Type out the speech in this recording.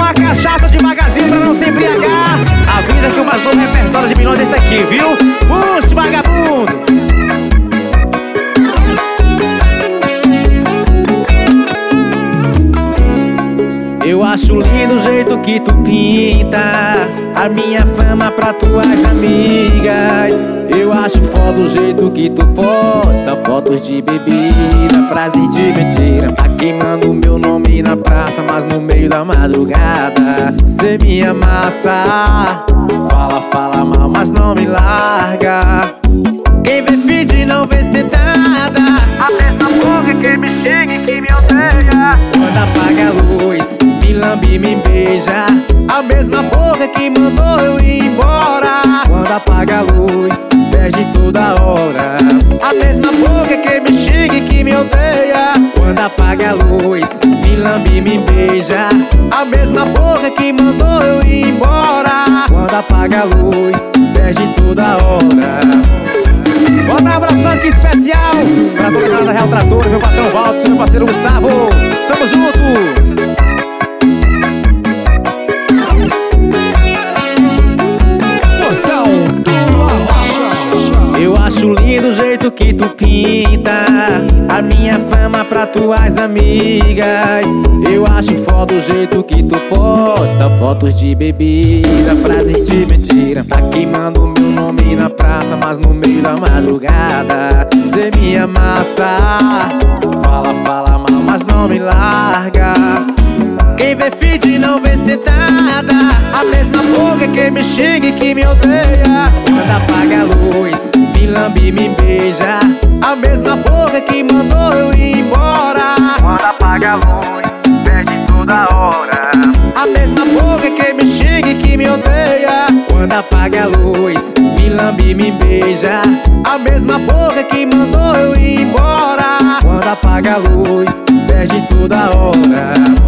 uma cachaça devagarzinho pra não se embriagar. Avisa que o mais novo repertório de milhões é esse aqui, viu? Puxa, vagabundo! Eu acho lindo o jeito que tu pinta a minha fama pra tuas amigas. Eu acho foda o jeito que tu posta fotos de bebida, frases de mentira. Tá queimando meu nome na praça, mas no meio da madrugada cê me amassa. Fala mal, mas não me larga. Quem vê feed não vê sentada. A mesma boca que me xinga e que me odeia. Quando apaga a luz, me lambe e me beija. A mesma boca que mandou eu ir embora. Quando apaga a luz, perde toda hora. A mesma boca que me xinga e que me odeia. Quando apaga a luz, me lambe e me beija. A mesma boca que mandou eu ir embora. Quando apaga a luz, perde toda hora. Bota um abração aqui especial pra toda a galera da Real Trator, meu patrão Walter, meu parceiro Gustavo. Tamo junto! Eu acho lindo o jeito que tu pinta a minha fama pra tuas amigas. Eu acho foda o jeito que tu posta fotos de bebida, frases de mentira. Tá queimando meu nome na praça, mas no meio da madrugada cê me amassa. Fala mal, mas não me larga. Quem vê feed não vê sentada. A mesma boca que me xinga e que me odeia. Quando apaga a luz, me lambe e me beija. A mesma boca que mandou eu ir embora. Quando apaga a luz, perde toda hora. A mesma boca que me xinga e que me odeia. Quando apaga a luz, me lambe e me beija. A mesma boca que mandou eu ir embora. Quando apaga a luz, perde toda hora.